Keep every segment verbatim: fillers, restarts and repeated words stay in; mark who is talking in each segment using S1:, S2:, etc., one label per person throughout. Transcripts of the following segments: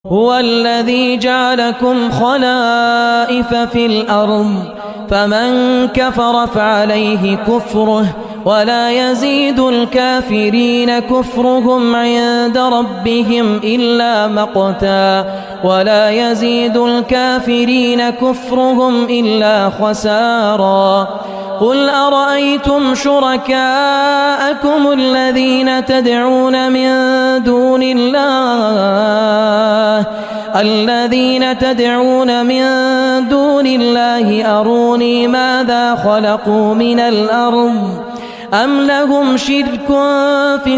S1: هو الذي جعلكم خلائف في الأرض فمن كفر فعليه كفره ولا يزيد الكافرين كفرهم عند ربهم إلا مقتا ولا يزيد الكافرين كفرهم إلا خسارا قل أرأيتم شركاءكم الذين تدعون من دون الله الذين تدعون من دون الله أروني ماذا خلقوا من الأرض أم لهم شرك في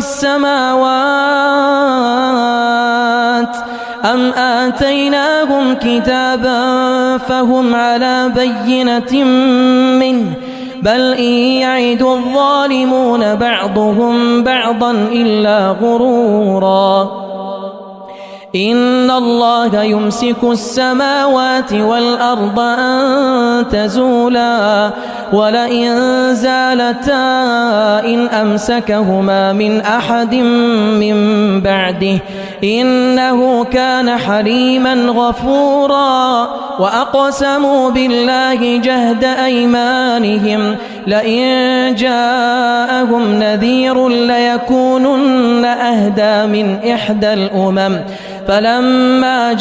S1: السماوات أم آتيناهم كتابا فهم على بينة منه بل إن يعد الظالمون بعضهم بعضا إلا غرورا إن الله يمسك السماوات والأرض أن تزولا ولئن زالتا إن أمسكهما من أحد من بعده إنه كان حليما غفورا وأقسموا بالله جهد أيمانهم لئن جاءهم نذير ليكونن أهدى من إحدى الأمم فلما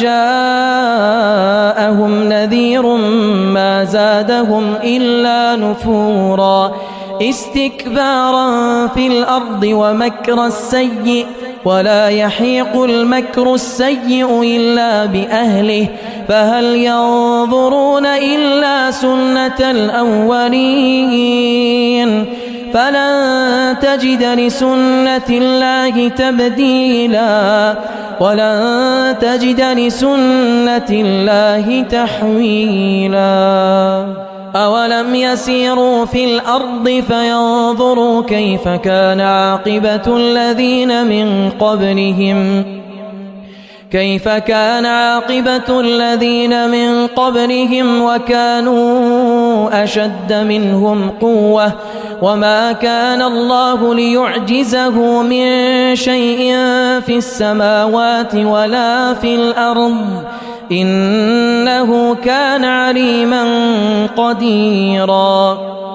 S1: جاءهم نذير ما زادهم إلا نفورا استكبارا في الأرض ومكر السيء ولا يحيق المكر السيء إلا بأهله فهل ينظرون إلا سنة الأولين فلن تجد لسنة الله تبديلا ولن تجد لسنة الله تحويلا أولم يسيروا في الأرض فينظروا كيف كان عاقبة الذين من قبلهم كيف كان عاقبة الذين من قبلهم وكانوا أشد منهم قوة وما كان الله ليعجزه من شيء في السماوات ولا في الأرض إنه كان عليما قديرا